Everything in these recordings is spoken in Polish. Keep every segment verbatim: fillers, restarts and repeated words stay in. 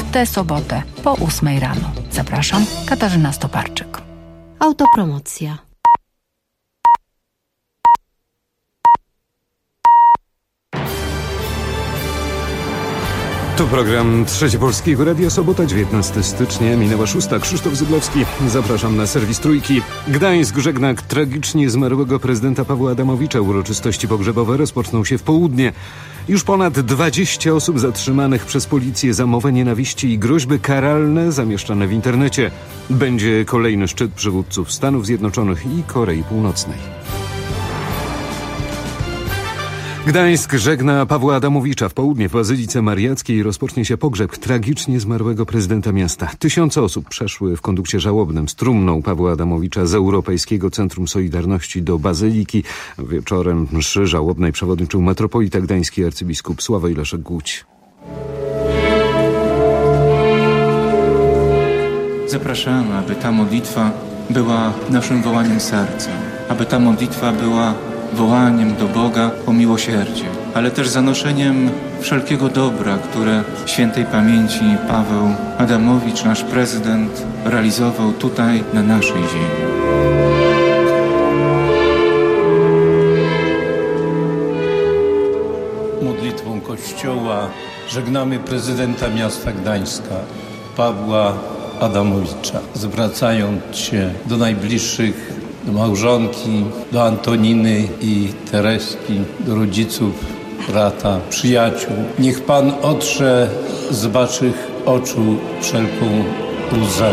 tę sobotę po ósmej rano. Zapraszam, Katarzyna Stoparczyk. Autopromocja. Tu program Trzecie Polskiego Radia, sobota, dziewiętnastego stycznia, minęła szósta. Krzysztof Zyblowski, zapraszam na serwis Trójki. Gdańsk żegna tragicznie zmarłego prezydenta Pawła Adamowicza. Uroczystości pogrzebowe rozpoczną się w południe. Już ponad dwadzieścia osób zatrzymanych przez policję za mowę nienawiści i groźby karalne zamieszczane w internecie. Będzie kolejny szczyt przywódców Stanów Zjednoczonych i Korei Północnej. Gdańsk żegna Pawła Adamowicza. W południe w Bazylice Mariackiej rozpocznie się pogrzeb tragicznie zmarłego prezydenta miasta. Tysiące osób przeszły w kondukcie żałobnym z trumną Pawła Adamowicza z Europejskiego Centrum Solidarności do Bazyliki. Wieczorem mszy żałobnej przewodniczył metropolita gdański arcybiskup Sławoj Leszek Głódź. Zapraszamy, aby ta modlitwa była naszym wołaniem serca, aby ta modlitwa była wołaniem do Boga o miłosierdzie, ale też zanoszeniem wszelkiego dobra, które świętej pamięci Paweł Adamowicz, nasz prezydent, realizował tutaj na naszej ziemi. Modlitwą Kościoła żegnamy prezydenta miasta Gdańska, Pawła Adamowicza, zwracając się do najbliższych, do małżonki, do Antoniny i Tereski, do rodziców, brata, przyjaciół. Niech Pan otrze z waszych oczu wszelką łzę.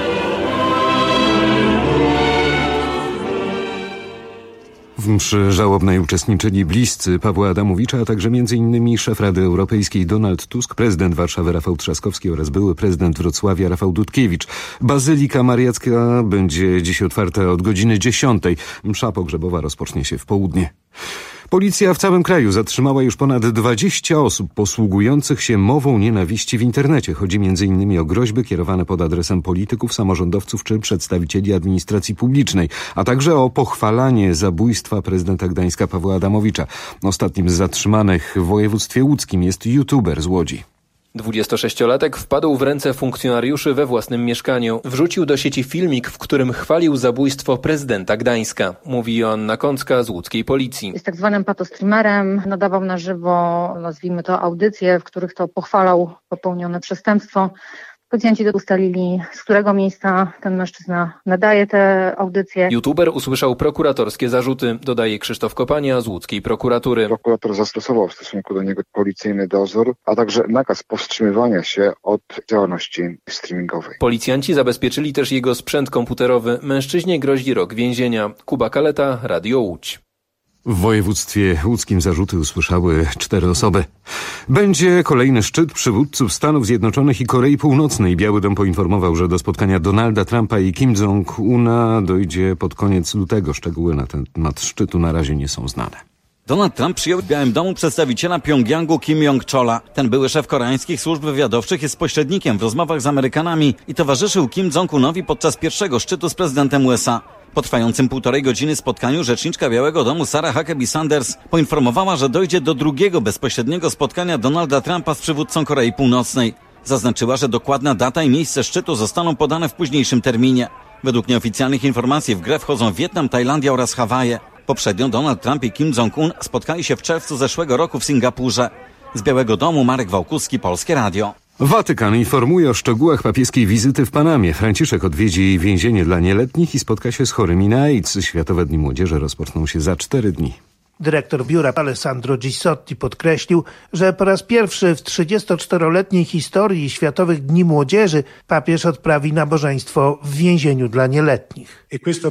W mszy żałobnej uczestniczyli bliscy Pawła Adamowicza, a także między innymi szef Rady Europejskiej Donald Tusk, prezydent Warszawy Rafał Trzaskowski oraz były prezydent Wrocławia Rafał Dudkiewicz. Bazylika Mariacka będzie dziś otwarta od godziny dziesiątej. Msza pogrzebowa rozpocznie się w południe. Policja w całym kraju zatrzymała już ponad dwadzieścia osób posługujących się mową nienawiści w internecie. Chodzi między innymi o groźby kierowane pod adresem polityków, samorządowców czy przedstawicieli administracji publicznej, a także o pochwalanie zabójstwa prezydenta Gdańska Pawła Adamowicza. Ostatnim z zatrzymanych w województwie łódzkim jest youtuber z Łodzi. dwudziestosześciolatek wpadł w ręce funkcjonariuszy we własnym mieszkaniu. Wrzucił do sieci filmik, w którym chwalił zabójstwo prezydenta Gdańska. Mówi Joanna Kącka z łódzkiej policji. Jest tak zwanym patostreamerem, nadawał na żywo, nazwijmy to, audycje, w których to pochwalał popełnione przestępstwo. Policjanci ustalili, z którego miejsca ten mężczyzna nadaje te audycje. YouTuber usłyszał prokuratorskie zarzuty, dodaje Krzysztof Kopania z łódzkiej prokuratury. Prokurator zastosował w stosunku do niego policyjny dozór, a także nakaz powstrzymywania się od działalności streamingowej. Policjanci zabezpieczyli też jego sprzęt komputerowy. Mężczyźnie grozi rok więzienia. Kuba Kaleta, Radio Łódź. W województwie łódzkim zarzuty usłyszały cztery osoby. Będzie kolejny szczyt przywódców Stanów Zjednoczonych i Korei Północnej. Biały Dom poinformował, że do spotkania Donalda Trumpa i Kim Jong-una dojdzie pod koniec lutego. Szczegóły na temat szczytu na razie nie są znane. Donald Trump przyjął w Białym Domu przedstawiciela Pjongjangu Kim Jong-chola. Ten były szef koreańskich służb wywiadowczych jest pośrednikiem w rozmowach z Amerykanami i towarzyszył Kim Jong-unowi podczas pierwszego szczytu z prezydentem U S A. Po trwającym półtorej godziny spotkaniu rzeczniczka Białego Domu Sarah Huckabee Sanders poinformowała, że dojdzie do drugiego bezpośredniego spotkania Donalda Trumpa z przywódcą Korei Północnej. Zaznaczyła, że dokładna data i miejsce szczytu zostaną podane w późniejszym terminie. Według nieoficjalnych informacji w grę wchodzą Wietnam, Tajlandia oraz Hawaje. Poprzednio Donald Trump i Kim Jong-un spotkali się w czerwcu zeszłego roku w Singapurze. Z Białego Domu Marek Wałkuski, Polskie Radio. Watykan informuje o szczegółach papieskiej wizyty w Panamie. Franciszek odwiedzi więzienie dla nieletnich i spotka się z chorymi na AIDS. Światowe Dni Młodzieży rozpoczną się za cztery dni. Dyrektor biura Alessandro Gisotti podkreślił, że po raz pierwszy w trzydziestoczteroletniej historii Światowych Dni Młodzieży papież odprawi nabożeństwo w więzieniu dla nieletnich.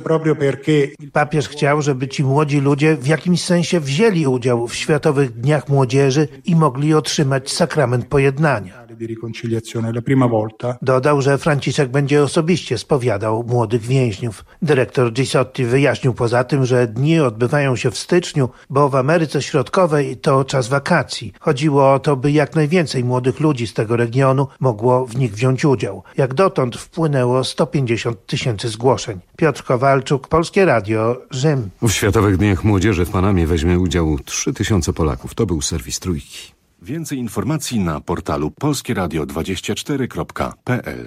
Papież chciał, żeby ci młodzi ludzie w jakimś sensie wzięli udział w Światowych Dniach Młodzieży i mogli otrzymać sakrament pojednania. Dodał, że Franciszek będzie osobiście spowiadał młodych więźniów. Dyrektor Gisotti wyjaśnił poza tym, że dni odbywają się w styczniu, bo w Ameryce Środkowej to czas wakacji. Chodziło o to, by jak najwięcej młodych ludzi z tego regionu mogło w nich wziąć udział. Jak dotąd wpłynęło sto pięćdziesiąt tysięcy zgłoszeń. Piotr Kowalczuk, Polskie Radio, Rzym. W Światowych Dniach Młodzieży w Panamie weźmie udział trzy tysiące Polaków. To był serwis Trójki. Więcej informacji na portalu polskie radio dwadzieścia cztery kropka p l.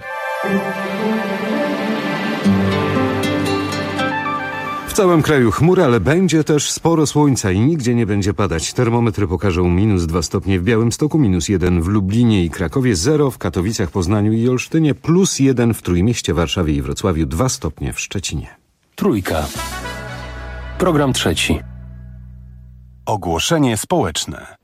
W całym kraju chmury, ale będzie też sporo słońca i nigdzie nie będzie padać. Termometry pokażą minus dwa stopnie w Białymstoku, minus jeden w Lublinie i Krakowie, zero w Katowicach, Poznaniu i Olsztynie, plus jeden w Trójmieście, Warszawie i Wrocławiu, dwa stopnie w Szczecinie. Trójka. Program trzeci. Ogłoszenie społeczne.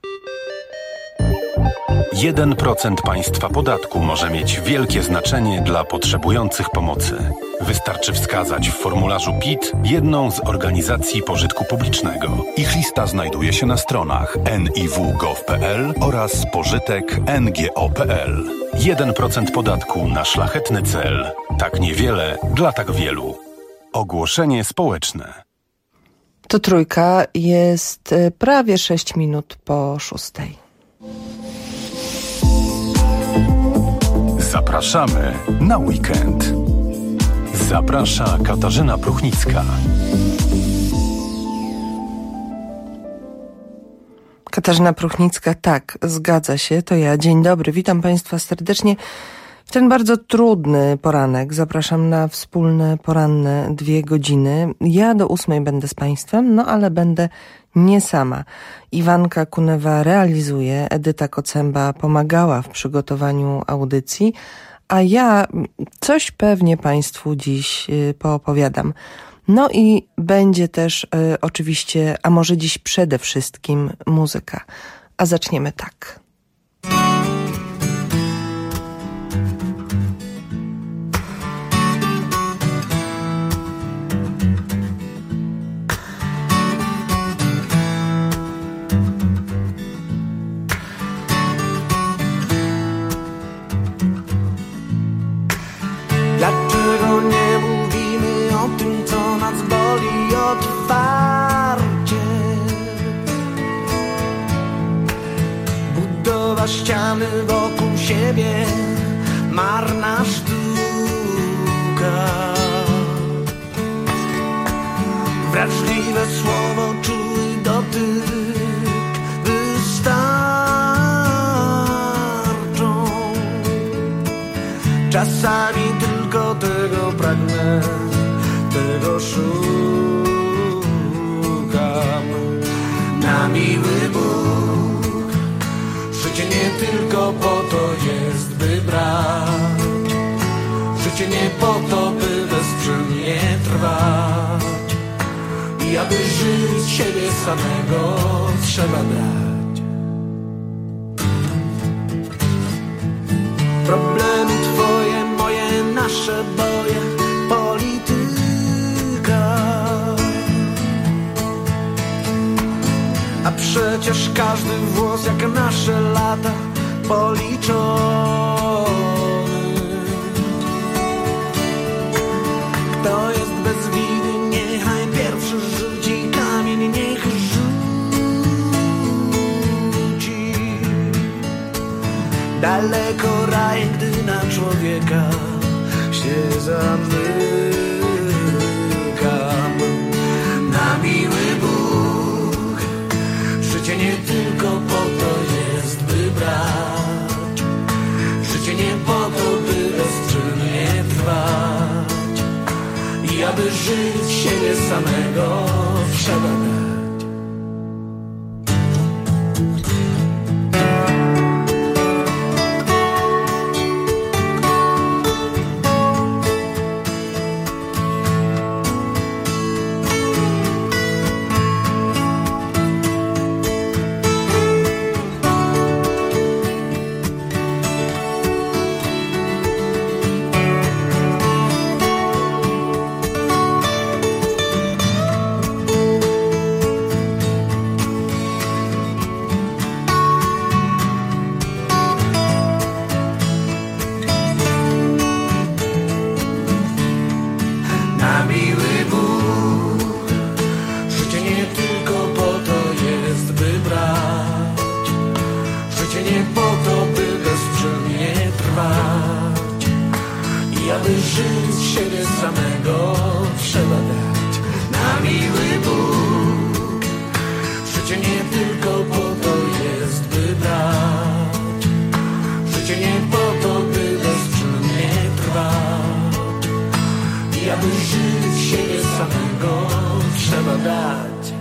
jeden procent państwa podatku może mieć wielkie znaczenie dla potrzebujących pomocy. Wystarczy wskazać w formularzu P I T jedną z organizacji pożytku publicznego. Ich lista znajduje się na stronach en i w kropka gov kropka p l oraz pożytek kropka n g o kropka p l. jeden procent podatku na szlachetny cel. Tak niewiele dla tak wielu. Ogłoszenie społeczne. To Trójka, jest prawie sześć minut po szóstej. Zapraszamy na weekend. Zaprasza Katarzyna Pruchnicka. Katarzyna Pruchnicka, tak, zgadza się, to ja. Dzień dobry, witam Państwa serdecznie w ten bardzo trudny poranek. Zapraszam na wspólne poranne dwie godziny. Ja do ósmej będę z Państwem, no ale będę nie sama. Iwanka Kunewa realizuje, Edyta Kocęba pomagała w przygotowaniu audycji, a ja coś pewnie Państwu dziś poopowiadam. No i będzie też y, oczywiście, a może dziś przede wszystkim muzyka. A zaczniemy tak. Dlaczego nie mówimy o tym, co nas boli otwarcie? Budowa ściany wokół siebie, marna sztuka. Wrażliwe słowo, czuły dotyk wystarczą. Czasami tylko tego pragnę, tego szukam. Na miły Bóg, życie nie tylko po to jest, by brać. Życie nie po to, by bezprzynnie trwać. I aby żyć siebie samego, trzeba dać. Problemy twoje, moje, nasze boje, polityka. A przecież każdy włos jak nasze lata policzony. Kto jest bez winy, niechaj pierwszy rzuci kamień, niech rzuci. Daleko raj, gdy na człowieka się zamykam. Na miły Bóg, życie nie tylko po to jest, by brać. Życie nie po to, by bezczynnie trwać. I aby żyć siebie samego, trzeba dać. Życie nie tylko po to jest, by brać. dać.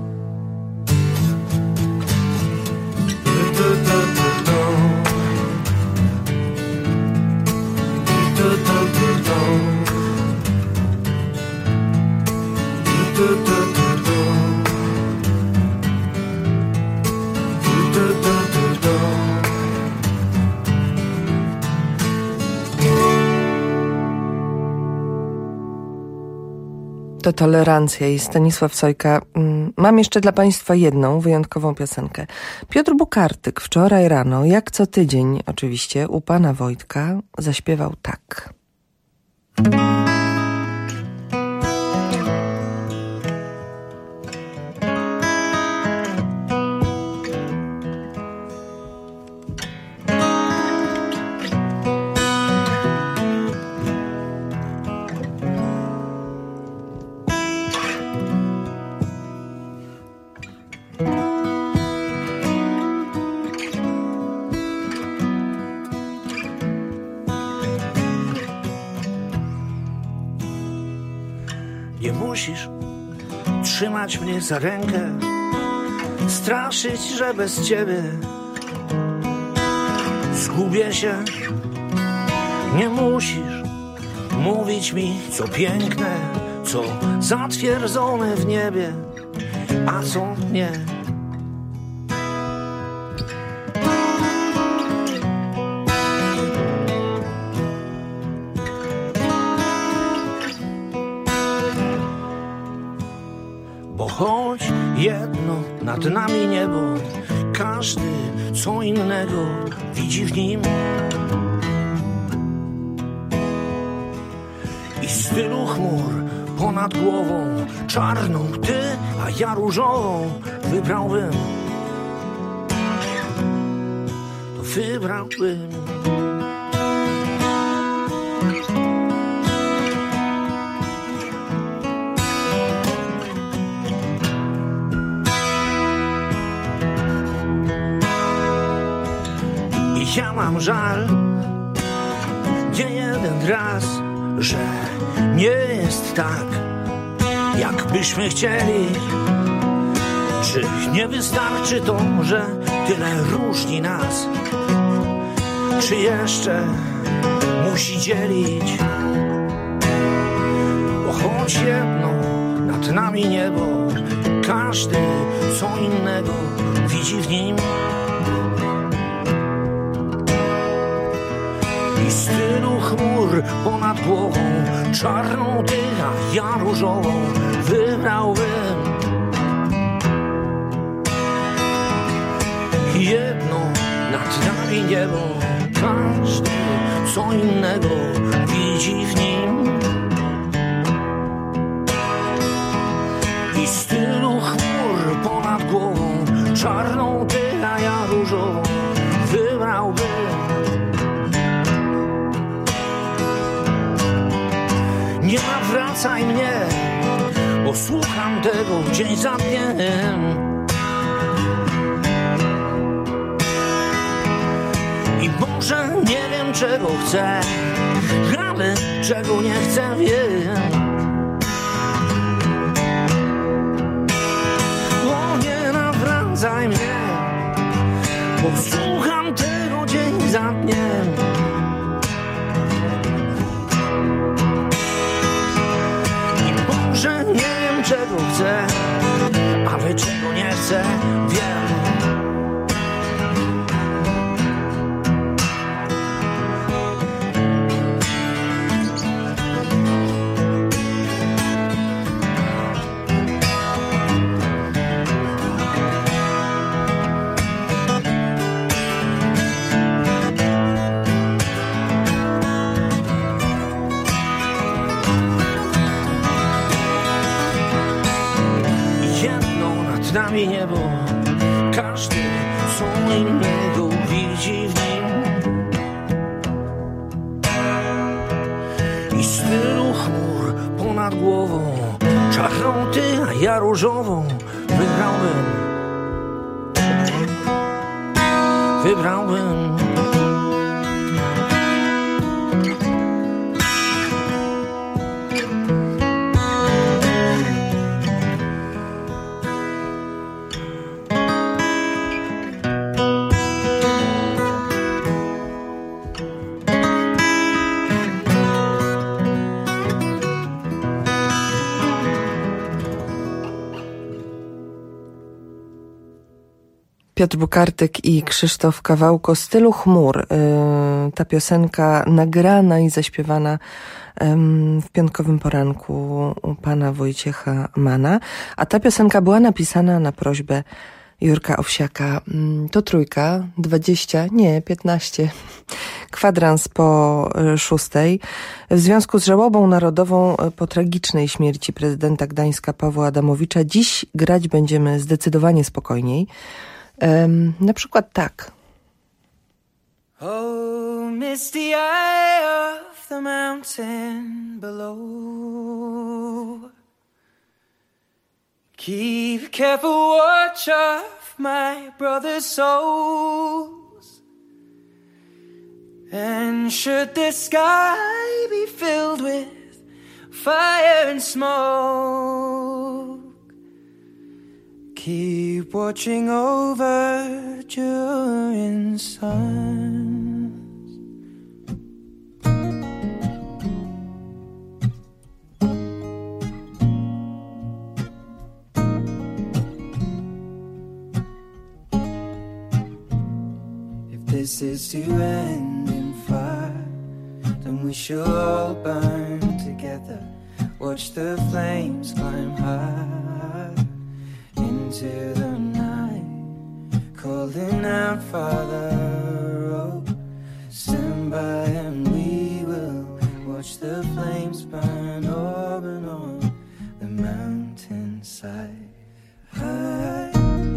To Tolerancja i Stanisław Sojka. Mam jeszcze dla Państwa jedną wyjątkową piosenkę. Piotr Bukartyk wczoraj rano, jak co tydzień oczywiście, u pana Wojtka zaśpiewał tak. Nie musisz trzymać mnie za rękę, straszyć, że bez ciebie zgubię się. Nie musisz mówić mi, co piękne, co zatwierdzone w niebie, a co nie. Bo choć jedno nad nami niebo, każdy co innego widzi w nim. I z tylu chmur ponad głową, czarną ty, a ja różową, wybrałbym, to wybrałbym. Ja mam żal, nie jeden raz, że nie jest tak, jakbyśmy chcieli. Czy nie wystarczy to, że tyle różni nas? Czy jeszcze musi dzielić? Bo choć jedno nad nami niebo, każdy co innego widzi w nim. I z tylu chmur ponad głową, czarną ty, a ja różową, wybrałbym jedno nad nami niebo, każdy co innego widzi w nim. I z tylu chmur ponad głową, czarną ty, a ja różową, wybrałbym. Nie nawracaj mnie, bo słucham tego dzień za dniem. I może nie wiem czego chcę, ale czego nie chcę wiem. O nie nawracaj mnie, bo słucham tego dzień za dniem. Że nie wiem czego chcę, ale czego nie chcę, wiem. Z nami niebo, każdy co innego widzi w nim. I z tylu chmur ponad głową, czarną ty, a ja różową, wybrałbym, wybrałbym. Piotr Bukartyk i Krzysztof Kawałko. Stylu chmur. Ta piosenka nagrana i zaśpiewana w piątkowym poranku u pana Wojciecha Mana. A ta piosenka była napisana na prośbę Jurka Owsiaka. To trójka, dwadzieścia, nie, piętnaście. Kwadrans po szóstej. W związku z żałobą narodową po tragicznej śmierci prezydenta Gdańska Pawła Adamowicza dziś grać będziemy zdecydowanie spokojniej. Um, na przykład tak. Oh, misty eye of the mountain below. Keep careful watch of my brother's souls. And should the sky be filled with fire and smoke, keep watching over during suns. If this is to end in fire, then we shall all burn together. Watch the flames climb high into the night, calling out, Father, oh, stand by and we will watch the flames burn up and on the mountainside. High.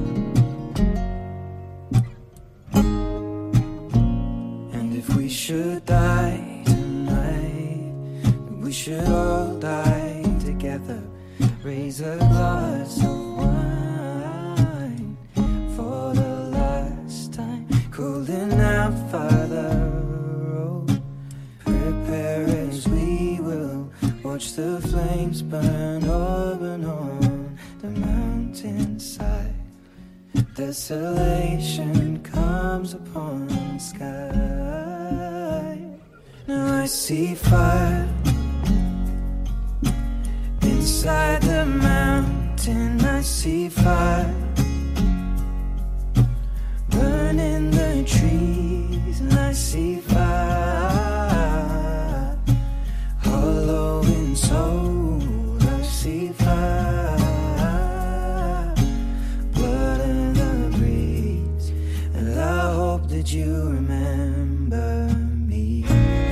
And if we should die tonight, we should all die together. Raise a glass of wine for the last time, calling out, Father, oh, prepare as we will watch the flames burn up and on the mountainside. Desolation comes upon the sky. Now I see fire inside the mountain. I see fire burning the trees, and I see fire hollow in soul. I see fire, blood in the breeze, and I hope that you remember me.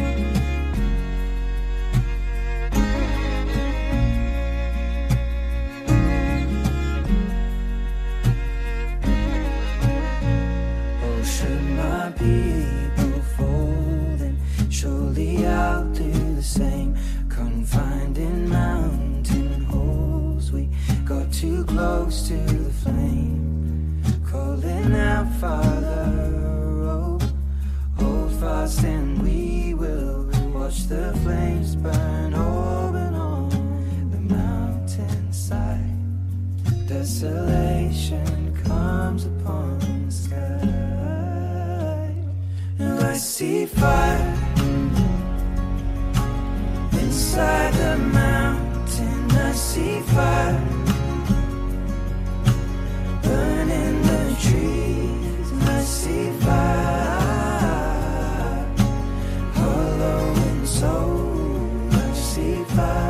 People folding, surely I'll do the same. Confined in mountain holes, we got too close to the flame. Calling out, Father, oh, hold fast and we will watch the flames burn open on the mountainside. Desolation comes upon the sky. I see fire inside the mountain. I see fire burning the trees. I see fire hollow in soul. I see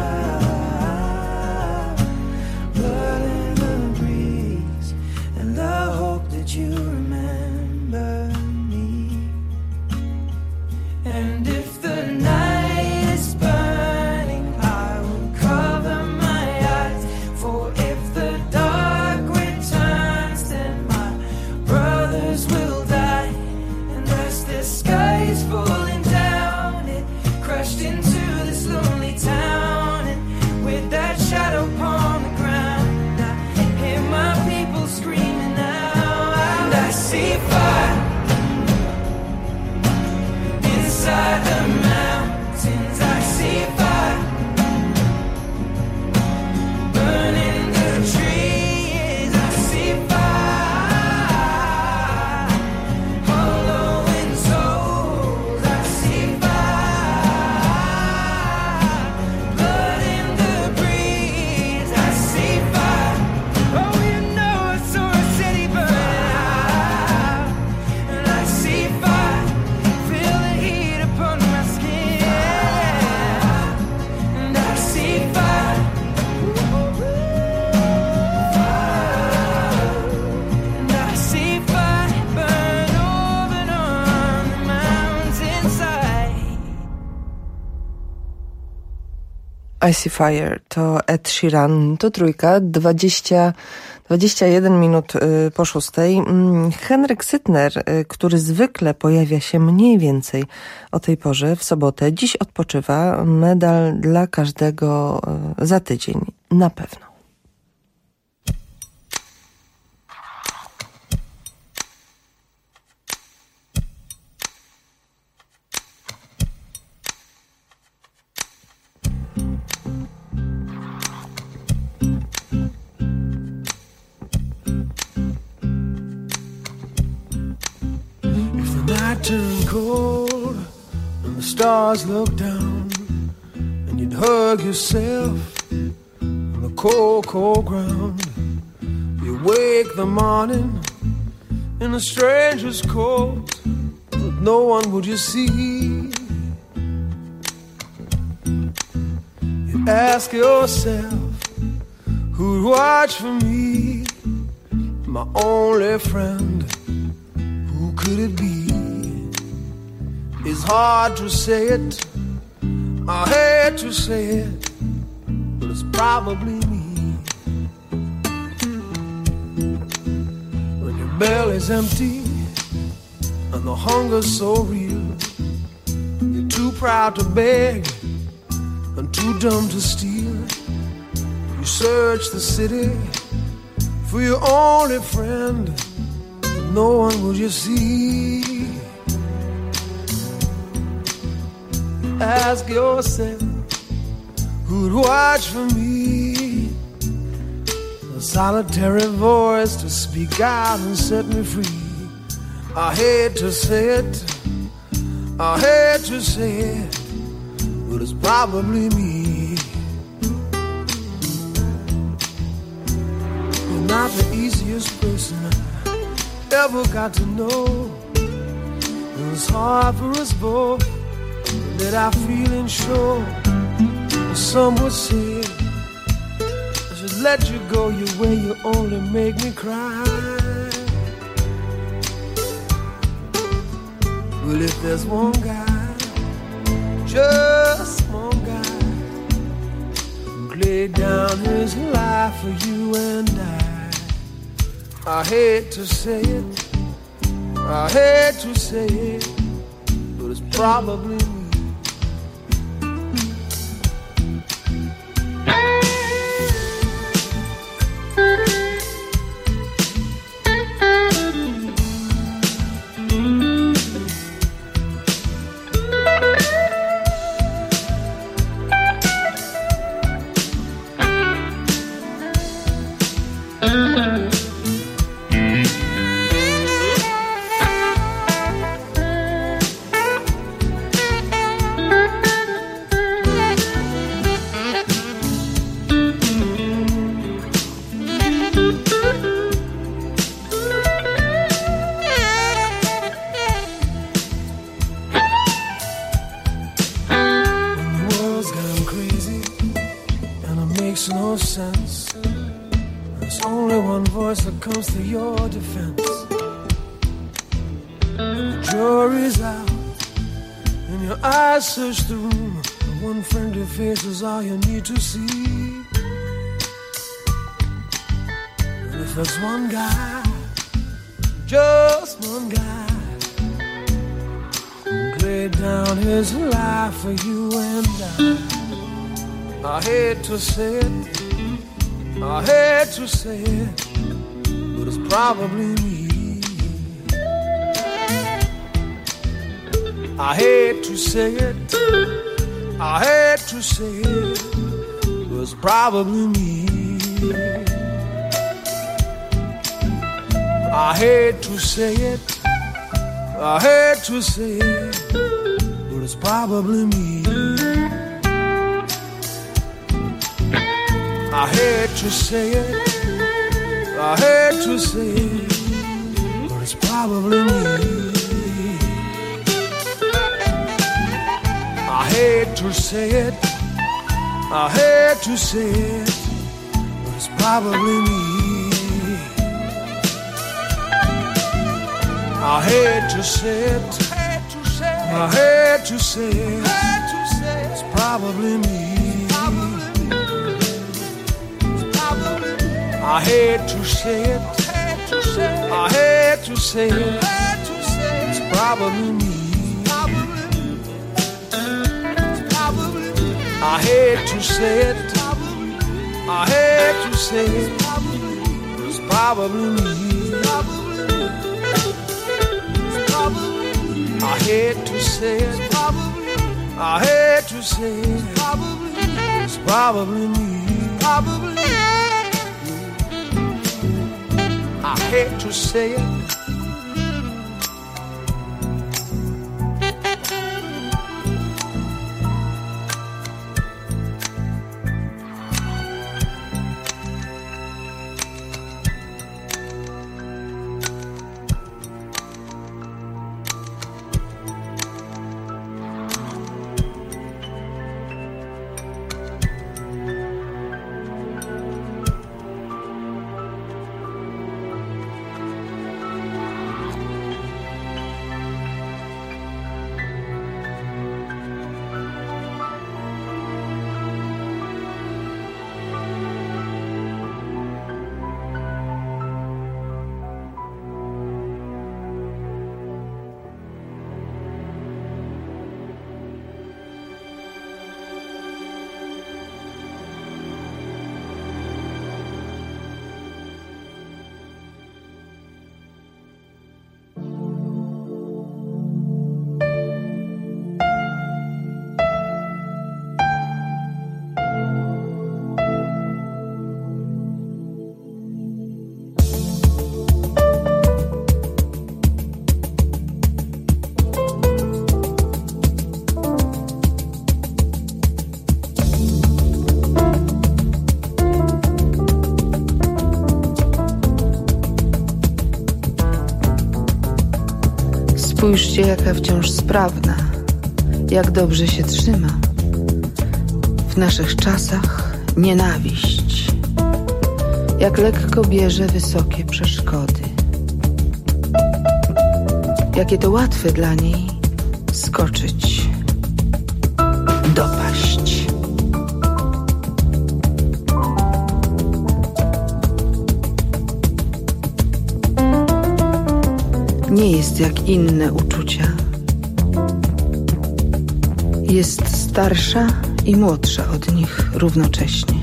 fire, blood in the breeze, and I hope that you remember. And if the night is burning, I will cover my eyes. For if the dark returns, then my brothers will die. And as the sky is falling down, it crashed into this lonely town. And with that shadow upon the ground, I hear my people screaming out. And I see fire inside the I See Fire to Ed Sheeran, to Trójka, dwadzieścia, dwadzieścia jeden minut po szóstej. Henryk Sytner, który zwykle pojawia się mniej więcej o tej porze w sobotę, dziś odpoczywa. Medal dla każdego za tydzień, na pewno. Turn cold and the stars look down, and you'd hug yourself on the cold, cold ground. You wake the morning in a stranger's coat, but no one would you see. You ask yourself, who'd watch for me, my only friend, who could it be? It's hard to say it, I hate to say it, but it's probably me. When your belly's empty and the hunger's so real, you're too proud to beg and too dumb to steal. You search the city for your only friend, but no one will you see. Ask yourself, who'd watch for me? A solitary voice to speak out and set me free. I hate to say it, I hate to say it, but it's probably me. You're not the easiest person I ever got to know. It's hard for us both that I feel and sure. Some would say I should let you go your way, you only make me cry. Well, if there's one guy, just one guy, who laid down his life for you and I, I hate to say it, I hate to say it, but it's probably me. Comes to your defense. And the jury's out, and your eyes search the room. And one friendly face is all you need to see. And if there's one guy, just one guy, who laid down his life for you and I, I hate to say it, I hate to say it, but it's probably me. I hate to say it, I hate to say it, but it's probably me. I hate to say it, I hate to say it, but it's probably me. I hate to say it, I hate to say it, but it's probably me. I hate to say it, I hate to say it, but it's probably me. I hate to say it, I hate to say it, it's probably me. I hate to say it, I hate to say it, it's probably me. I hate to say it, I hate to say it, it's probably me. I hate to say it, I hate to say it, it's probably me. I hate to say it. Spójrzcie, jaka wciąż sprawna, jak dobrze się trzyma. W naszych czasach nienawiść, jak lekko bierze wysokie przeszkody. Jakie to łatwe dla niej skoczyć, dopaść. Nie jest jak inne uczucia. Jest starsza i młodsza od nich równocześnie.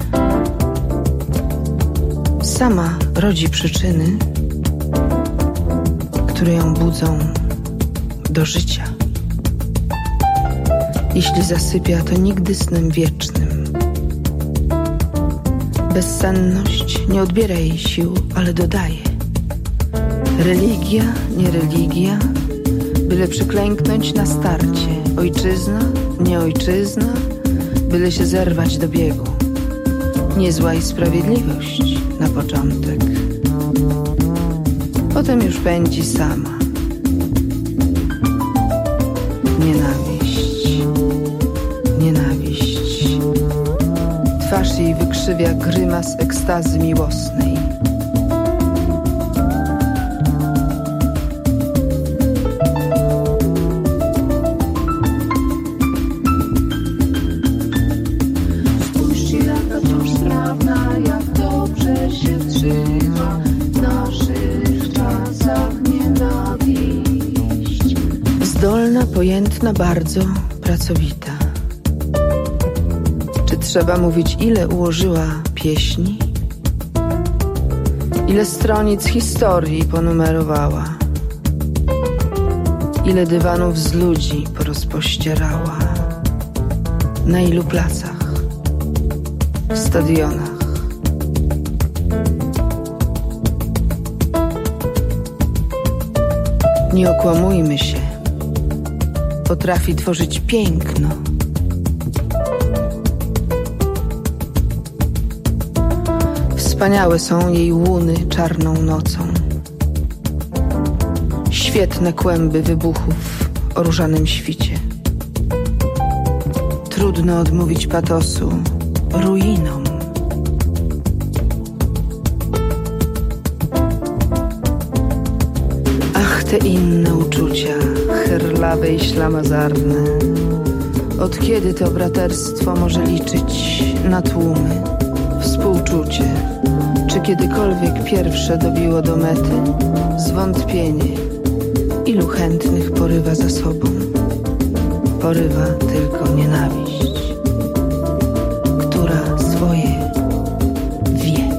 Sama rodzi przyczyny, które ją budzą do życia. Jeśli zasypia, to nigdy snem wiecznym. Bezsenność nie odbiera jej sił, ale dodaje. Religia, nie religia, byle przyklęknąć na starcie. Ojczyzna, nie ojczyzna, byle się zerwać do biegu. Niezła i sprawiedliwość na początek. Potem już pędzi sama. Nienawiść, nienawiść. Twarz jej wykrzywia grymas ekstazy miłosnej. Pojętna, bardzo pracowita. Czy trzeba mówić, ile ułożyła pieśni? Ile stronic historii ponumerowała? Ile dywanów z ludzi porozpościerała? Na ilu placach? Stadionach? Nie okłamujmy się. Potrafi tworzyć piękno. Wspaniałe są jej łuny czarną nocą. Świetne kłęby wybuchów o różanym świcie. Trudno odmówić patosu ruinom. Ach, te inne uczucia, herlawe i ślamazarne. Od kiedy to braterstwo może liczyć na tłumy? W współczucie? Czy kiedykolwiek pierwsze dobiło do mety? Zwątpienie. Ilu chętnych porywa za sobą? Porywa tylko nienawiść, która swoje wie.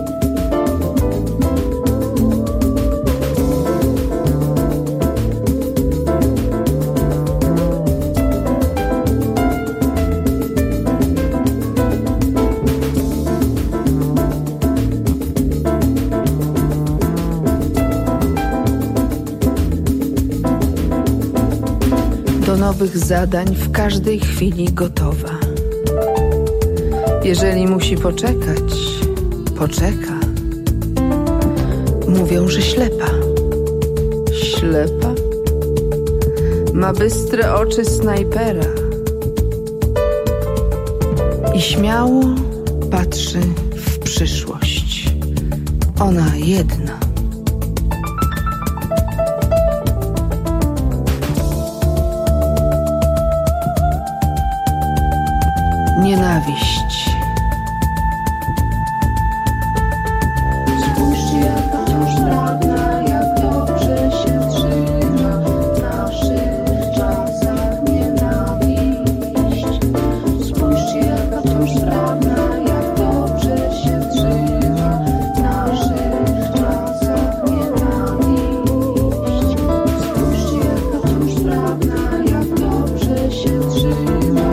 Do nowych zadań w każdej chwili gotowa. Jeżeli musi poczekać, poczeka. Mówią, że ślepa. Ślepa? Ma bystre oczy snajpera i śmiało patrzy w przyszłość. Ona jedna. Nienawiść. Spójrzcie, jaka wciąż sprawna, jak dobrze się trzyma w naszych czasach nienawiść. Spójrzcie, jaka wciąż sprawna, jak dobrze się trzyma w naszych czasach nienawiść. Spójrzcie, jaka wciąż sprawna, jak dobrze się trzyma.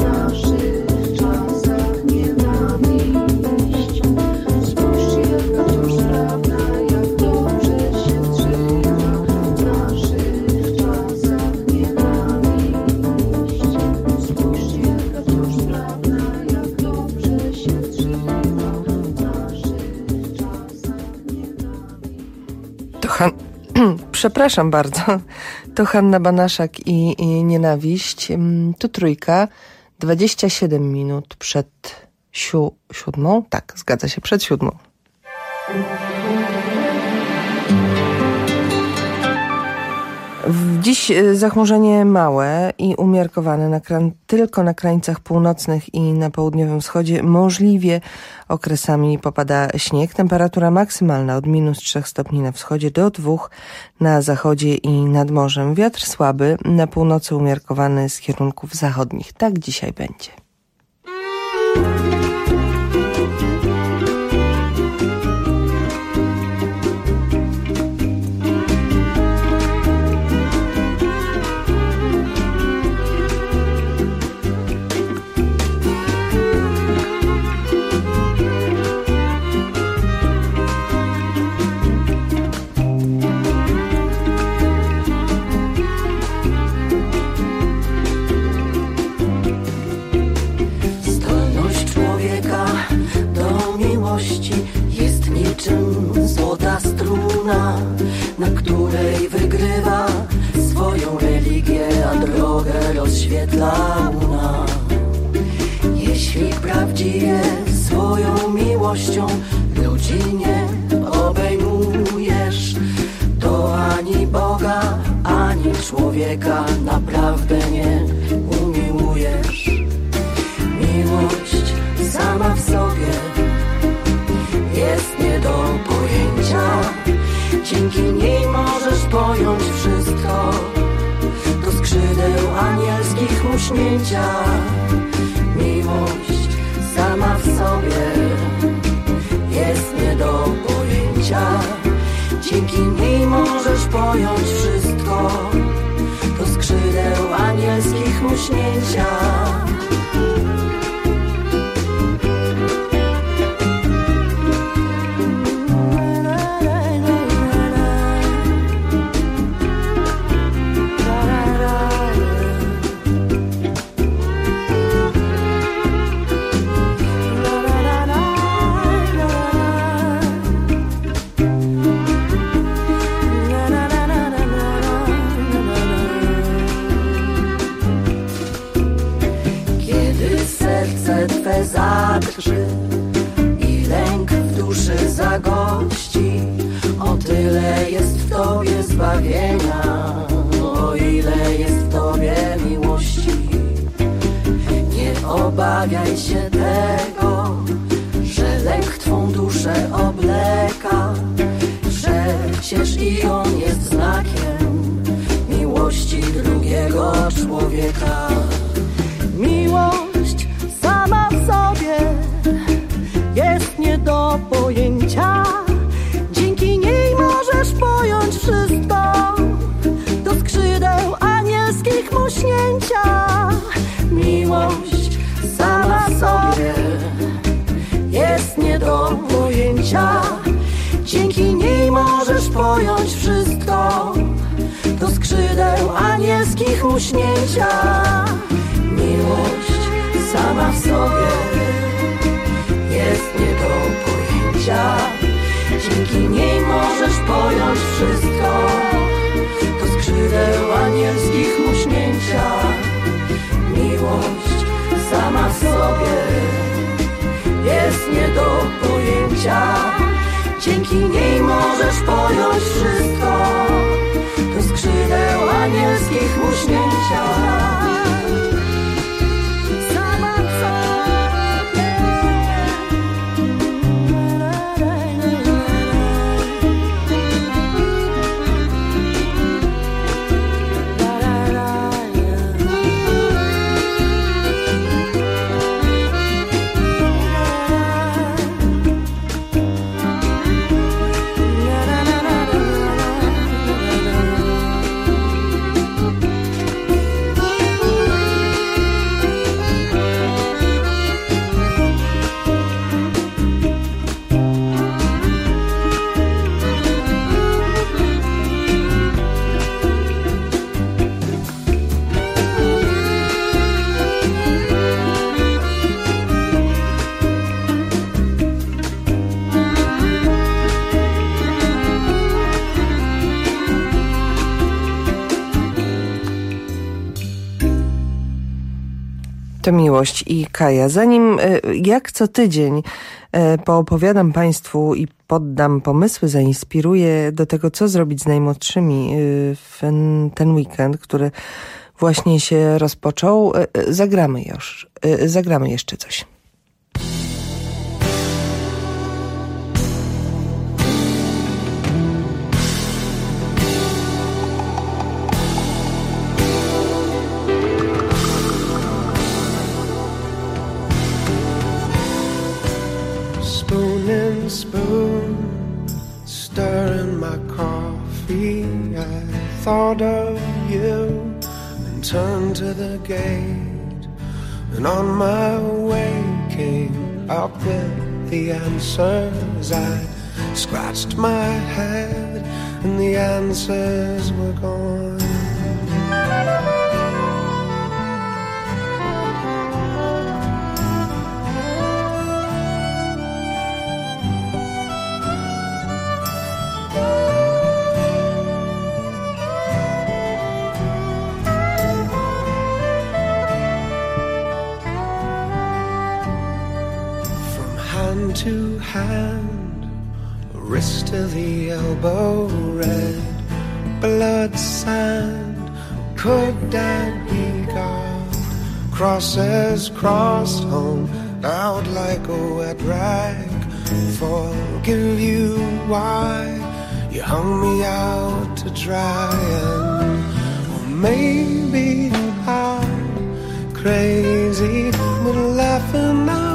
Przepraszam bardzo, to Hanna Banaszak i, i Nienawiść. Tu Trójka, dwadzieścia siedem minut przed siu, siódmą. Tak, zgadza się, przed siódmą. Dziś zachmurzenie małe i umiarkowane na kran- tylko na krańcach północnych i na południowym wschodzie. Możliwie okresami popada śnieg. Temperatura maksymalna od minus trzech stopni na wschodzie do dwóch na zachodzie i nad morzem. Wiatr słaby, na północy umiarkowany z kierunków zachodnich. Tak dzisiaj będzie. Jest niczym złota struna, na której wygrywa swoją religię, a drogę rozświetla łuna. Jeśli prawdziwie swoją miłością ludzi nie obejmujesz, to ani Boga, ani człowieka naprawdę nie umiłujesz. Miłość sama w sobie jest nie do pojęcia. Dzięki niej możesz pojąć wszystko, do skrzydeł anielskich muśnięcia. Miłość sama w sobie jest nie do pojęcia. Dzięki niej możesz pojąć wszystko, do skrzydeł anielskich muśnięcia. Zadrży i lęk w duszy zagości, o tyle jest w Tobie zbawienia, o ile jest w Tobie miłości. Nie obawiaj się tego, że lęk duszę obleka. Przecież i on jest znakiem miłości drugiego człowieka. Miłość sama w sobie jest nie do pojęcia. Dzięki niej możesz pojąć wszystko, do skrzydeł anielskich muśnięcia. Miłość sama w sobie jest nie do pojęcia. Dzięki niej możesz pojąć wszystko, do skrzydeł anielskich muśnięcia. Miłość sama w sobie jest nie do pojęcia. Dzięki niej możesz pojąć wszystko, do skrzydeł anielskich muśnięcia. Miłość sama w sobie jest nie do pojęcia. Dzięki niej możesz pojąć wszystko, do skrzydeł anielskich muśnięcia. Sama w sobie. To Miłość i Kaja. Zanim jak co tydzień poopowiadam Państwu i poddam pomysły, zainspiruję do tego, co zrobić z najmłodszymi w ten weekend, który właśnie się rozpoczął, zagramy już, zagramy jeszcze coś. Spoon and spoon, stirring my coffee. I thought of you and turned to the gate, and on my way came up with the answers. I scratched my head and the answers were gone. To hand, wrist to the elbow, red blood sand. Could that be God? Crosses crossed home out like a wet rag. Forgive you why you hung me out to dry, and well, maybe I'm crazy, but laughing out.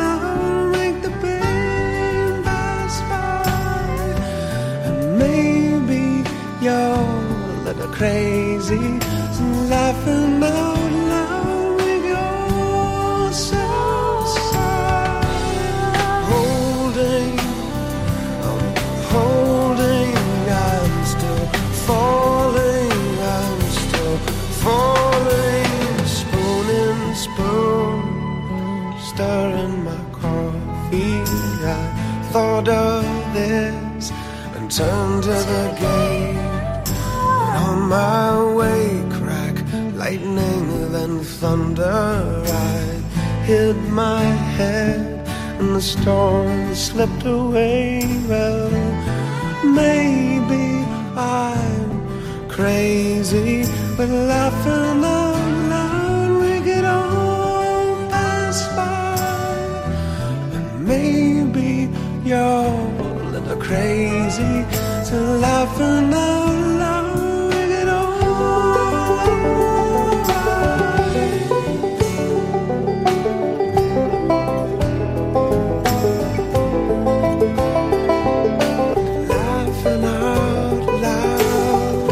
You're a little crazy, so laughing out loud with yourself sad. Holding, I'm holding, I'm still falling, I'm still falling. Spoon and spoon, stirring my coffee. I thought of this and turned to the gate. On my way, crack, lightning, then thunder. I hid my head and the storm slipped away. Well, maybe I'm crazy, but laughing out loud we could all pass by. And maybe you're easy to laughing out loud. We get laughing out loud.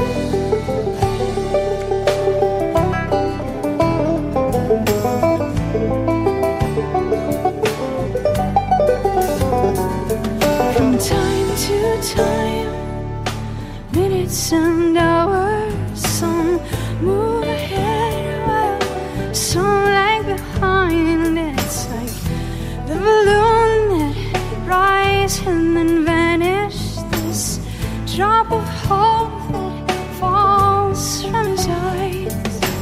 From time to time, minutes and hours, some move ahead while some lag behind. It's like the balloon that rises and then vanishes. This drop of hope that falls from his eyes.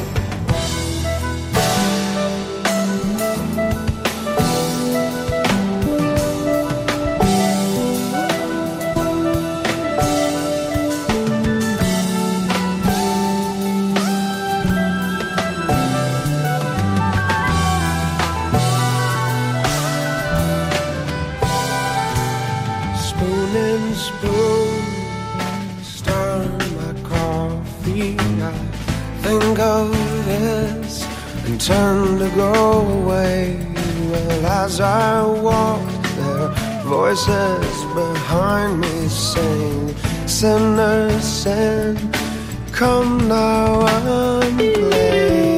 Spoon and spoon, stir my coffee. I think of this and turn to go away. Well, as I walked, there voices behind me saying, "Sinner, sin, come now and play."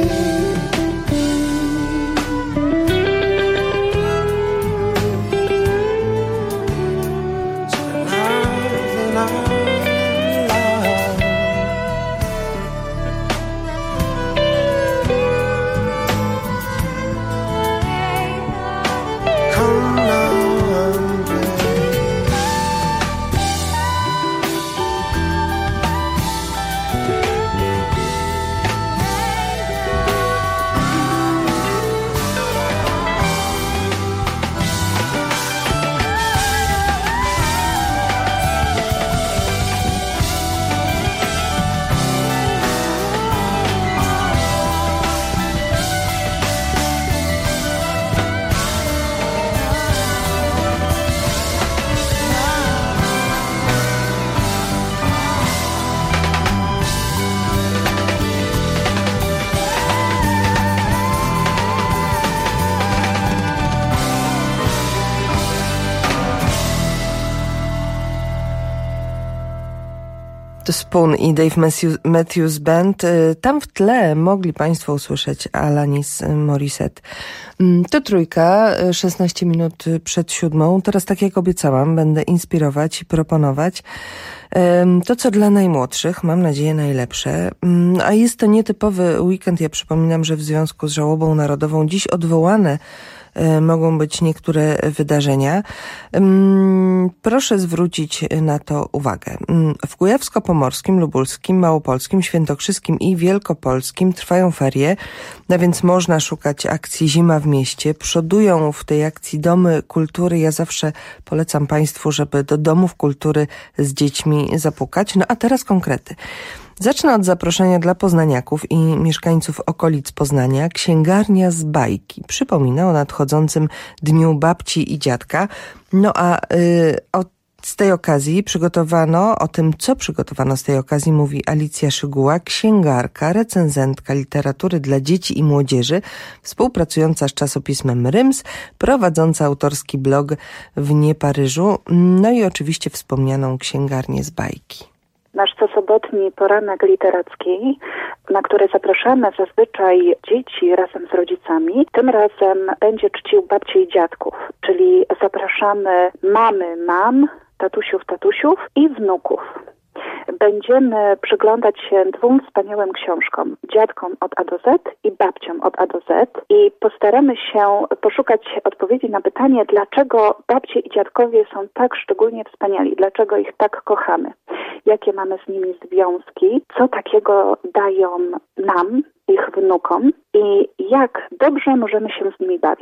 The Spoon i Dave Matthews Band. Tam w tle mogli Państwo usłyszeć Alanis Morissette. To trójka, szesnaście minut przed siódmą. Teraz, tak jak obiecałam, będę inspirować i proponować to, co dla najmłodszych, mam nadzieję najlepsze. A jest to nietypowy weekend. Ja przypominam, że w związku z żałobą narodową dziś odwołane mogą być niektóre wydarzenia. Proszę zwrócić na to uwagę. W Kujawsko-Pomorskim, Lubuskim, Małopolskim, Świętokrzyskim i Wielkopolskim trwają ferie, no więc można szukać akcji Zima w mieście. Przodują w tej akcji domy kultury. Ja zawsze polecam Państwu, żeby do domów kultury z dziećmi zapukać. No a teraz konkrety. Zacznę od zaproszenia dla poznaniaków i mieszkańców okolic Poznania. Księgarnia z bajki przypomina o nadchodzącym Dniu Babci i Dziadka. No a y, od z tej okazji przygotowano, o tym co przygotowano z tej okazji mówi Alicja Szyguła, księgarka, recenzentka literatury dla dzieci i młodzieży, współpracująca z czasopismem Ryms, prowadząca autorski blog w Nie Paryżu, no i oczywiście wspomnianą księgarnię z bajki. Nasz cosobotni poranek literacki, na który zapraszamy zazwyczaj dzieci razem z rodzicami, tym razem będzie czcił babci i dziadków, czyli zapraszamy mamy mam, tatusiów tatusiów i wnuków. Będziemy przyglądać się dwóm wspaniałym książkom, dziadkom od A do Z i babciom od A do Z i postaramy się poszukać odpowiedzi na pytanie, dlaczego babcie i dziadkowie są tak szczególnie wspaniali, dlaczego ich tak kochamy, jakie mamy z nimi związki, co takiego dają nam, ich wnukom i jak dobrze możemy się z nimi bawić.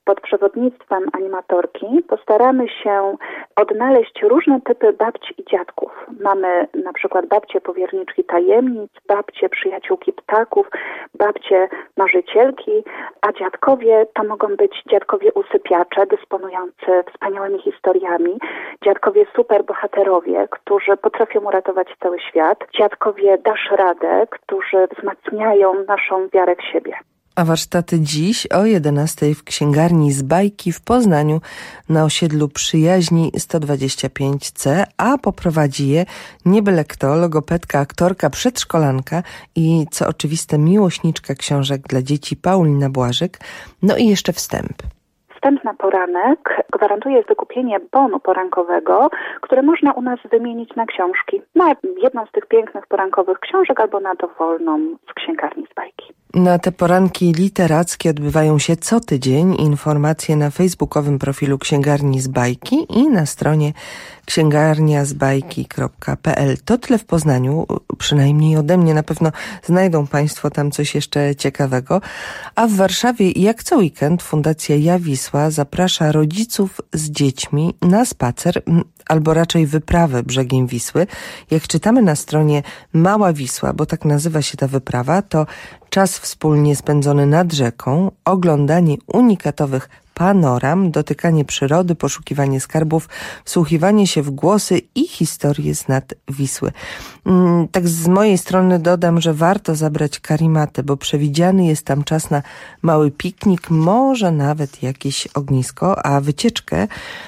pod przewodnictwem animatorki postaramy się odnaleźć różne typy babci i dziadków. Mamy na przykład babcie powierniczki tajemnic, babcie przyjaciółki ptaków, babcie marzycielki, a dziadkowie to mogą być dziadkowie usypiacze dysponujący wspaniałymi historiami, dziadkowie superbohaterowie, którzy potrafią uratować cały świat, dziadkowie dasz radę, którzy wzmacniają naszą wiarę w siebie. A warsztaty dziś o jedenastej w księgarni z Bajki w Poznaniu na osiedlu Przyjaźni sto dwadzieścia pięć C, a poprowadzi je nie byle kto, logopedka, aktorka, przedszkolanka i co oczywiste miłośniczka książek dla dzieci Paulina Błażyk. No i jeszcze wstęp. Wstęp na poranek gwarantuje wykupienie bonu porankowego, który można u nas wymienić na książki. Na jedną z tych pięknych porankowych książek albo na dowolną z księgarni z Bajki. Na te poranki literackie odbywają się co tydzień. Informacje na facebookowym profilu Księgarni z Bajki i na stronie księgarnia z bajki kropka p l. To tyle w Poznaniu, przynajmniej ode mnie. Na pewno znajdą Państwo tam coś jeszcze ciekawego. A w Warszawie, jak co weekend, Fundacja Ja Wisła zaprasza rodziców z dziećmi na spacer, albo raczej wyprawę brzegiem Wisły. Jak czytamy na stronie Mała Wisła, bo tak nazywa się ta wyprawa, to czas wspólnie spędzony nad rzeką, oglądanie unikatowych panoram, dotykanie przyrody, poszukiwanie skarbów, wsłuchiwanie się w głosy i historie z nad Wisły. Tak z mojej strony dodam, że warto zabrać karimatę, bo przewidziany jest tam czas na mały piknik, może nawet jakieś ognisko, a wycieczkę,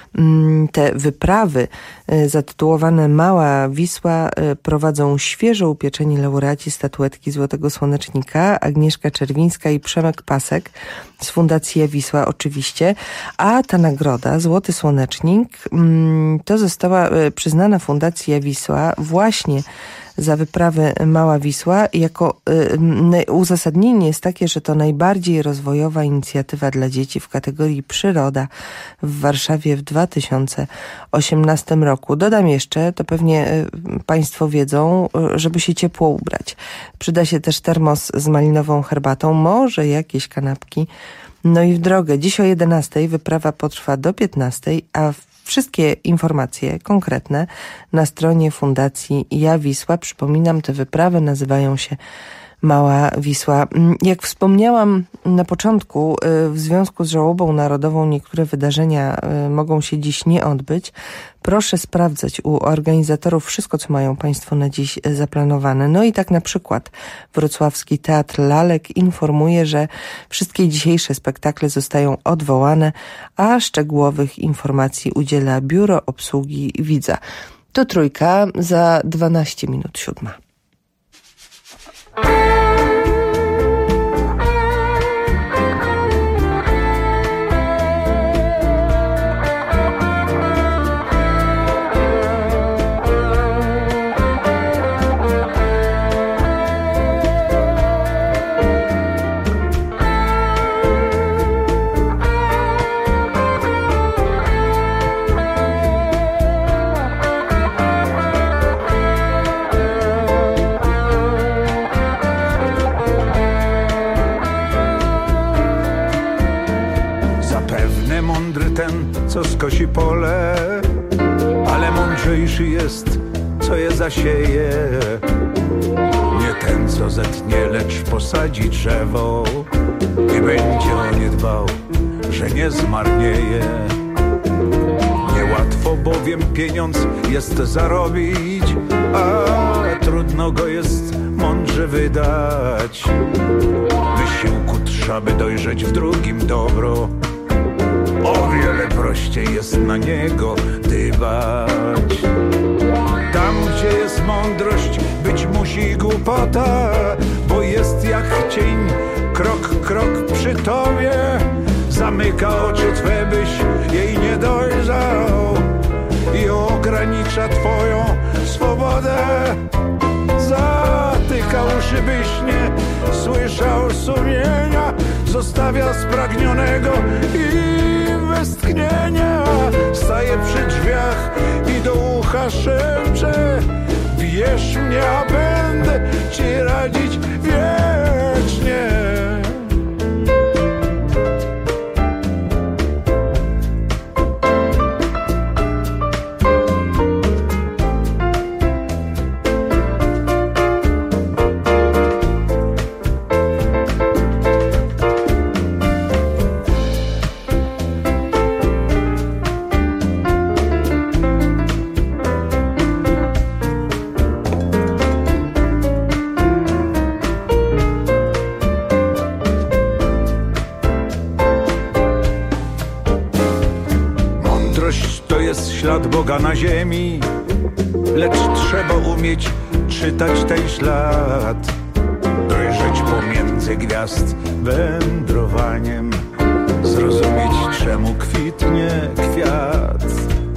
te wyprawy zatytułowane Mała Wisła prowadzą świeżo upieczeni laureaci statuetki Złotego Słonecznika, Agnieszka Czerwińska i Przemek Pasek z Fundacji Ja Wisła oczywiście, a ta nagroda, Złoty Słonecznik, to została przyznana Fundacji Ja Wisła właśnie za wyprawę Mała Wisła. Jako y, uzasadnienie jest takie, że to najbardziej rozwojowa inicjatywa dla dzieci w kategorii przyroda w Warszawie w dwa tysiące osiemnastym roku. Dodam jeszcze, to pewnie y, Państwo wiedzą, y, żeby się ciepło ubrać. Przyda się też termos z malinową herbatą, może jakieś kanapki. No i w drogę. Dziś o jedenastej wyprawa potrwa do piętnastej, a w Wszystkie informacje konkretne na stronie Fundacji Ja Wisła. Przypominam, te wyprawy nazywają się Mała Wisła. Jak wspomniałam na początku, w związku z żałobą narodową niektóre wydarzenia mogą się dziś nie odbyć. Proszę sprawdzać u organizatorów wszystko, co mają Państwo na dziś zaplanowane. No i tak na przykład Wrocławski Teatr Lalek informuje, że wszystkie dzisiejsze spektakle zostają odwołane, a szczegółowych informacji udziela Biuro Obsługi Widza. To Trójka, za dwanaście minut siódma. Co skosi pole, ale mądrzejszy jest, co je zasieje. Nie ten, co zetnie, lecz posadzi drzewo i będzie o nie dbał, że nie zmarnieje. Niełatwo bowiem pieniądz jest zarobić, a trudno go jest mądrze wydać. Wysiłku trzeba, by dojrzeć w drugim dobro. O wiele prościej jest na niego dbać. Tam, gdzie jest mądrość, być musi głupota, bo jest jak cień, krok, krok przy tobie. Zamyka oczy twe, byś jej nie dojrzał i ogranicza twoją swobodę. Zatyka uszy, byś nie słyszał sumienia, zostawia spragnionego i westchnienia. Staje przy drzwiach i do ucha szepcze: wierz mnie, a będę ci radzić wiecznie. ślad Boga na ziemi, lecz trzeba umieć czytać ten ślad, dojrzeć pomiędzy gwiazd wędrowaniem, zrozumieć czemu kwitnie kwiat.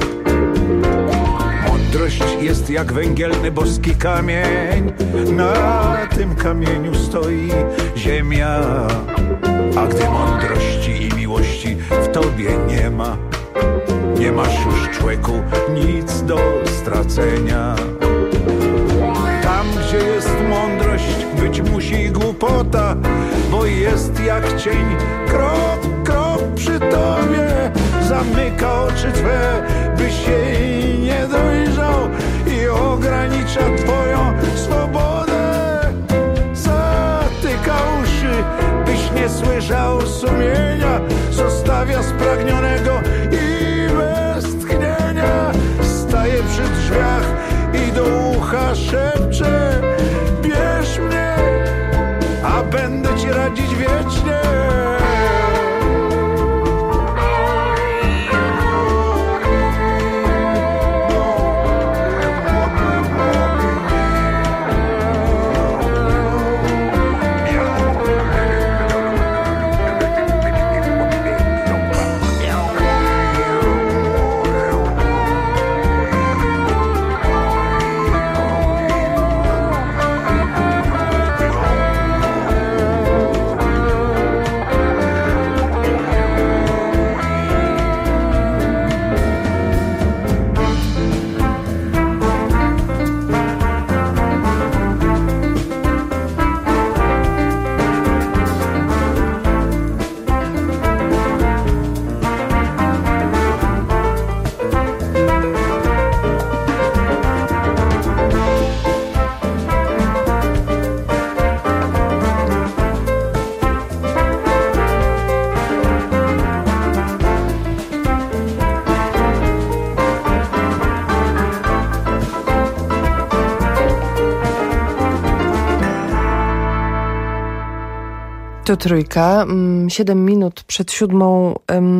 Mądrość jest jak węgielny boski kamień, na tym kamieniu stoi ziemia. A gdy mądrości i miłości w tobie nie ma, nie masz już, człowieku, nic do stracenia. Tam, gdzie jest mądrość, być musi głupota, bo jest jak cień, krok, krok przy tobie. Zamyka oczy twe, byś jej nie dojrzał i ogranicza twoją swobodę. Zatyka uszy, byś nie słyszał sumienia, zostawia spragnionego i bez tchnienia. Staje przy drzwiach i do ucha szepcze: bierz mnie, a będę ci radzić wiecznie. To Trójka, siedem minut przed siódmą,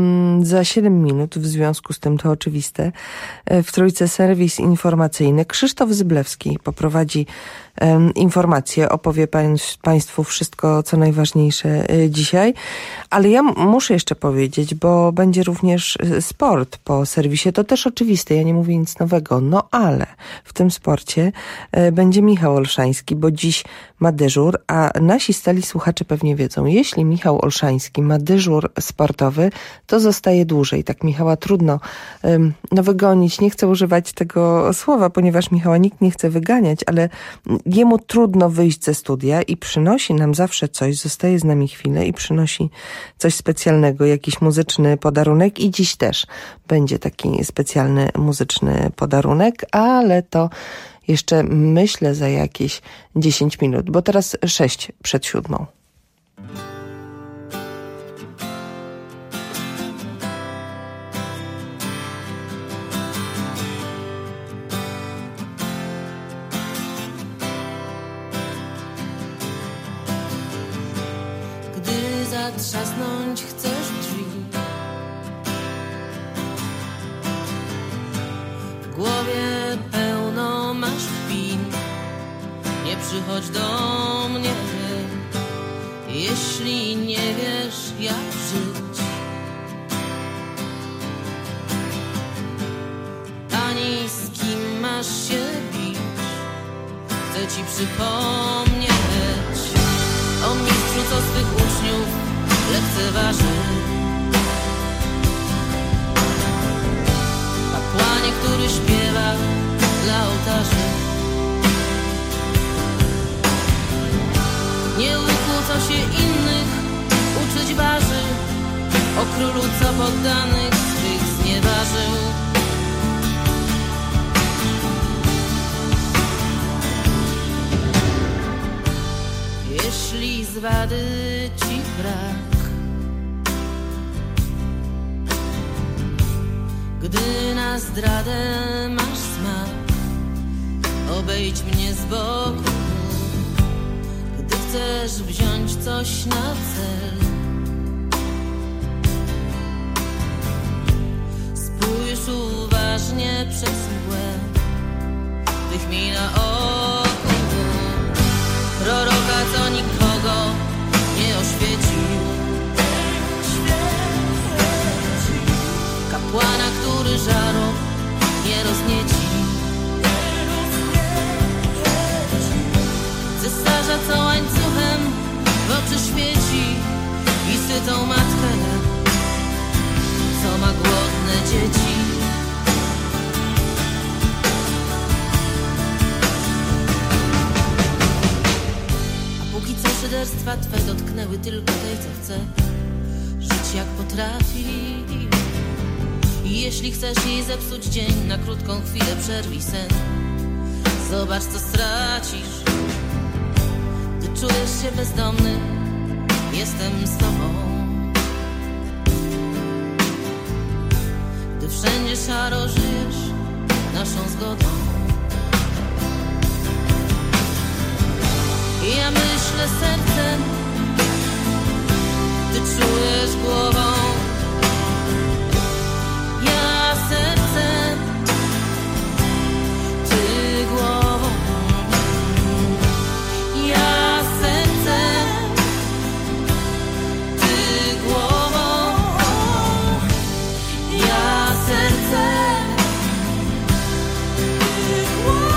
za siedem minut, w związku z tym to oczywiste, w Trójce serwis informacyjny. Krzysztof Zyblewski poprowadzi informacje, opowie Państwu wszystko, co najważniejsze dzisiaj. Ale ja muszę jeszcze powiedzieć, bo będzie również sport po serwisie. To też oczywiste, ja nie mówię nic nowego. No ale w tym sporcie będzie Michał Olszański, bo dziś ma dyżur, a nasi stali słuchacze pewnie wiedzą, jeśli Michał Olszański ma dyżur sportowy, to zostaje dłużej. Tak Michała trudno no, wygonić. Nie chcę używać tego słowa, ponieważ Michała nikt nie chce wyganiać, ale jemu trudno wyjść ze studia i przynosi nam zawsze coś, zostaje z nami chwilę i przynosi coś specjalnego, jakiś muzyczny podarunek i dziś też będzie taki specjalny muzyczny podarunek, ale to jeszcze myślę za jakieś dziesięć minut, bo teraz sześć przed siódmą. Zatrzasnąć chcesz drzwi, w głowie pełno masz kpin. Nie przychodź do mnie, jeśli nie wiesz jak żyć, ani z kim masz się bić. Chcę ci przypomnieć o mistrzu, co swych uczniów lekceważy, kapłanie, który śpiewa dla ołtarzy. Nie ukłócą się innych, uczyć waży, o królu, co poddanych swych znieważył. Jeśli zwady ci brak, gdy na zdradę masz smak, obejdź mnie z boku. Gdy chcesz wziąć coś na cel, spójrz uważnie przez mgłę tych mi na oku. Proroka, co nikogo nie oświecił, kapłana, który żaru nie roznieci, cesarza, co łańcuchem w oczy świeci i sytą matkę, co ma głodne dzieci. A póki co szyderstwa twe dotknęły tylko tej, co chce żyć jak potrafi. I jeśli chcesz jej zepsuć dzień, na krótką chwilę przerwij sen. Zobacz, co stracisz, gdy czujesz się bezdomny. Jestem z tobą, gdy wszędzie szaro żyjesz naszą zgodą. I ja myślę sercem, ty czujesz głową. Ja sercem, ty głową. Ja sercem, ty głową. Ja sercem, ty głową.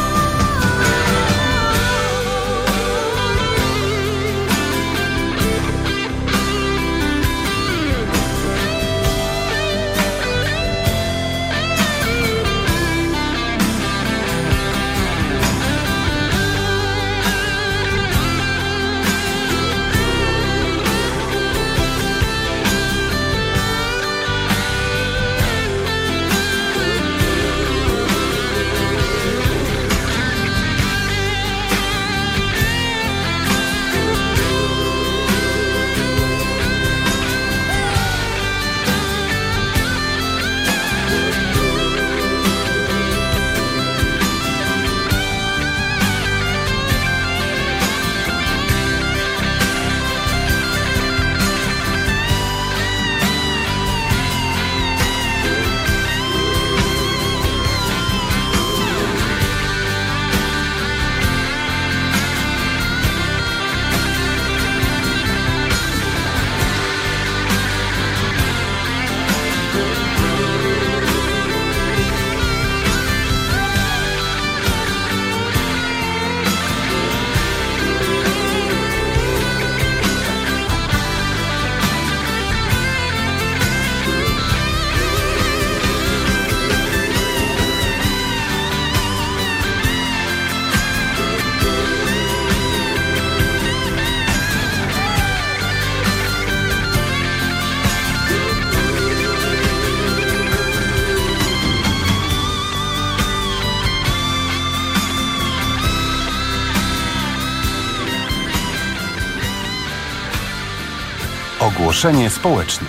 Ogłoszenie społeczne.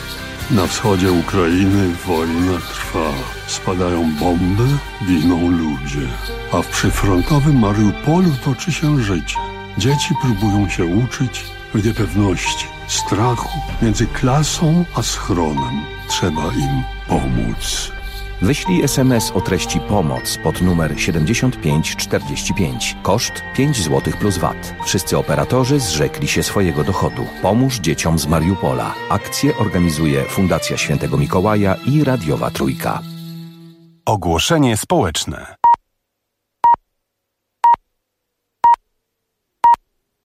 Na wschodzie Ukrainy wojna trwa. Spadają bomby, giną ludzie. A w przyfrontowym Mariupolu toczy się życie. Dzieci próbują się uczyć w niepewności, strachu między klasą a schronem. Trzeba im pomóc. Wyślij es em es o treści pomoc pod numer siedemdziesiąt pięć czterdzieści pięć. Koszt pięć złotych plus V A T. Wszyscy operatorzy zrzekli się swojego dochodu. Pomóż dzieciom z Mariupola. Akcję organizuje Fundacja Świętego Mikołaja i Radiowa Trójka. Ogłoszenie społeczne.